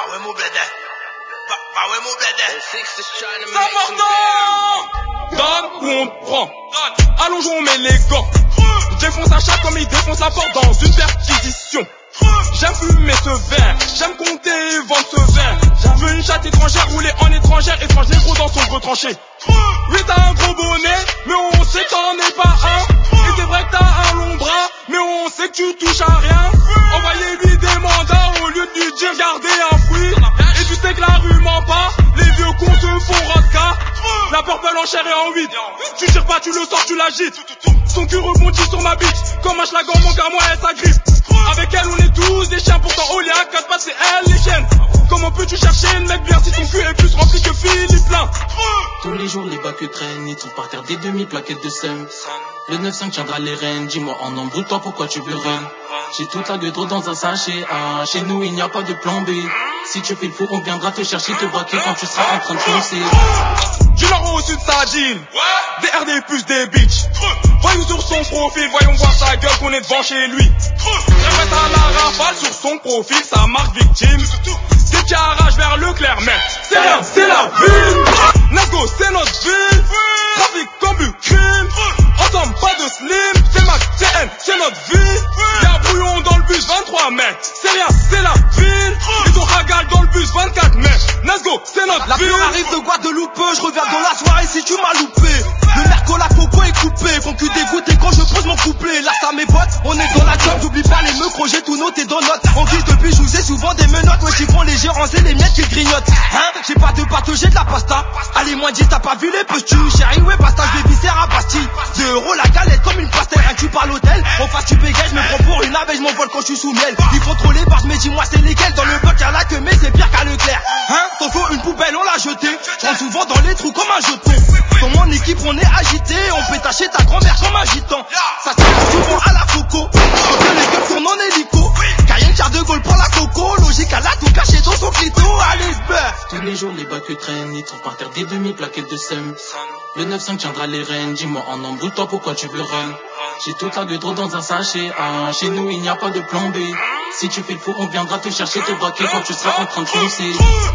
ouais mon blédé. Bah ouais mon blédé. C'est important. Donne ou on prend. Allongeons mais les gants. Je défonce un chat comme il défonce la porte dans une perquisition. J'aime fumer ce verre, j'aime compter et vendre ce verre. Je veux une chatte étrangère roulée en étrangère, étrange négro dans son gros tranché. Oui t'as un gros bonnet, mais on sait que t'en es pas un. Et c'est vrai que t'as un long bras, mais on sait que tu touches à rien. Envoyez-lui des mandats au lieu de lui dire gardez un fruit. Et tu sais que la rue ment pas, les vieux cons te font rodka. La purple en chair et en 8. Tu tires pas, tu le sors, tu l'agites. Son cul rebondit sur ma bite, comme un schlagan, mon gars, moi elle s'agrippe. Avec elle on est tous des chiens, pourtant au à 4 pattes c'est elle les chiennes. Comment peux-tu chercher le mec bien si ton cul est plus rempli que Philippe Plein? Tous les jours les bacs traînent, ils trouvent par terre des demi-plaquettes de seum. Le 9-5 tiendra les rênes, dis-moi en nombre, toi pourquoi tu veux run? J'ai toute la gueule trop dans un sachet, ah, chez nous il n'y a pas de plan B. Si tu fais le fou on viendra te chercher, te braquer quand tu seras en train de foncer. Du nord au sud ça deal, des RD plus des bitches. Voyons sur son profil, voyons voir sa gueule qu'on est devant chez lui. Répète à la rafale sur son profil, sa marque victime. Des petits arraches vers le clair, mais c'est rien, c'est la ville. Nasgo c'est notre ville, trafic, combu, crime. Ensemble pas de slim, c'est Mac, CN, c'est notre vie. Y'a brouillon dans le bus 23 mai, c'est rien, c'est la ville. Ils ont ragal dans le bus 24 mai, Nasgo c'est notre ville. La fleur arrive de Guadeloupe, je reviens dans la soirée si tu m'as loupé. Le merco, la coco est coupé, font que dégoûter quand je pose mon couplet. Là ça mes potes, on est dans la job, j'oublie pas les meufs, j'ai tout noté dans notes. En guise depuis, je vous ai souvent des menottes, ouais ils font les gérants et les miettes qui grignotent. Hein, j'ai pas de pâte, j'ai de la pasta. Allez moins 10, t'as pas vu les postus, chérie, ouais basta, je vais visser à Bastille. 2 euros la galette comme une pastèque, rien que tu parles l'hôtel. En face tu bégages, je me prends pour une abeille, je m'envole quand je suis sous miel. Ils font trop les barges, mais dis-moi c'est lesquels. Dans le bloc y'a la queue, mais c'est pire qu'à Leclerc. Hein, t'en faut une poubelle, on l'a jetée. Je rentre souvent dans les trous comme un jeton. Dans mon équipe on est agité, on peut tâcher ta grand-mère comme un gitan. Ça sert souvent à la coco, quand que les gueules tournent en hélico. Cayenne Charles de Gaulle prend la coco, logique à la tout caché dans son clito. Allez bœuf. Tous les jours les bacs traînent, ils trouvent par terre des demi-plaquettes de seum. Le 9-5 tiendra les rênes, dis-moi en nombre, toi pourquoi tu veux run? J'ai toute la gueule trop dans un sachet, ah, chez nous il n'y a pas de plan B. Si tu fais le fou on viendra te chercher, te braquer quand tu seras en train de foncer.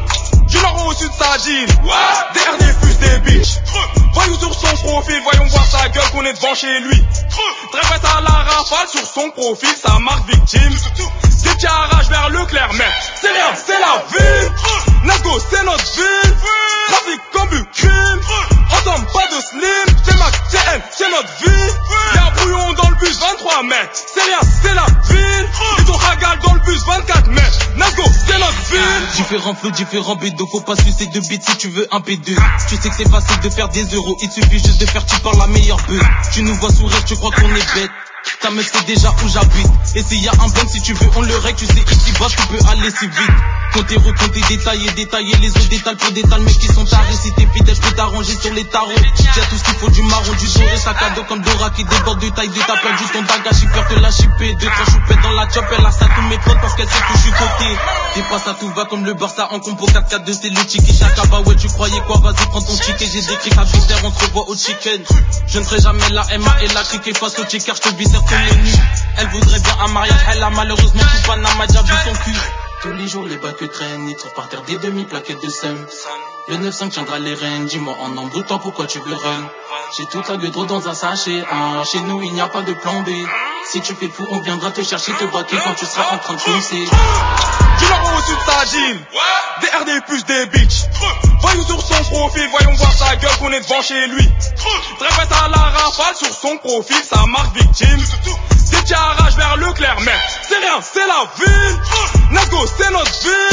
Du nord au sud ça deal, des RD plus des bitches. Voyons sur son profil, voyons voir sa gueule qu'on est devant chez lui. Répète à la rafale sur son profil, sa marque victime. Des petits arraches vers le clair, mais c'est rien, c'est la ville. Nasgo c'est notre ville, trafic, combu, crime. Ensemble pas de slim, c'est Mac, CN, c'est notre vie. Y'a brouillon dans le bus 23 mai, c'est rien, c'est la ville. Ils ont ragal dans le bus 24 mai, Nasgo c'est notre ville. Différents flots, différents bédos, faut pas sucer de bits si tu veux un P2. Tu sais que c'est facile de faire des euros, il suffit juste de faire tu par la meilleure bœuf. Tu nous vois sourire, tu crois qu'on est bête. Ta meuf sait déjà où j'habite. Et s'il y a un blanc, si tu veux on le règle. Tu sais ici bas tu peux aller si vite. Compter, recompter, détailler les autres détails pour des tas de mecs qui sont tarés. Si t'es fidèle je peux t'arranger sur les tarots. Y'a tout ce qu'il faut, du marron, du doré, sac à dos comme Dora qui déborde de taille de ta perdu ton bagage. J'ai peur de la chipper, 2-3 choupettes dans la chop. Elle a ça tous mes potes parce qu'elle sait que je suis coté. T'es pas ça tout va comme le Barça en compo 4-4-2 c'est le ticket. Chaka bah ouais tu croyais quoi, vas-y prends ton ticket. J'ai décrit à viscère, on se revoit au chicken. Je ne ferai jamais la MA et la cricket face au ticker, je te viscère tous les nuits. Elle voudrait bien un mariage, elle a malheureusement tout Panama déjà vu son cul. Tous les jours les bacs traînent, ils trouvent par terre des demi-plaquettes de seum. Le 9-5 tiendra les rênes, dis-moi en nombre, toi pourquoi tu veux run? J'ai toute la gueule trop dans un sachet, ah, chez nous il n'y a pas de plan B. Si tu fais le fou on viendra te chercher, te braquer quand tu seras en train de foncer. Du nord au sud ça deal, des RD plus des bitches. Voyons sur son profil, voyons voir sa gueule qu'on est devant chez lui. Répète à la rafale sur son profil, sa marque victime. Des petits arraches vers le clair, mais c'est rien, c'est la ville. Nasgo c'est notre ville.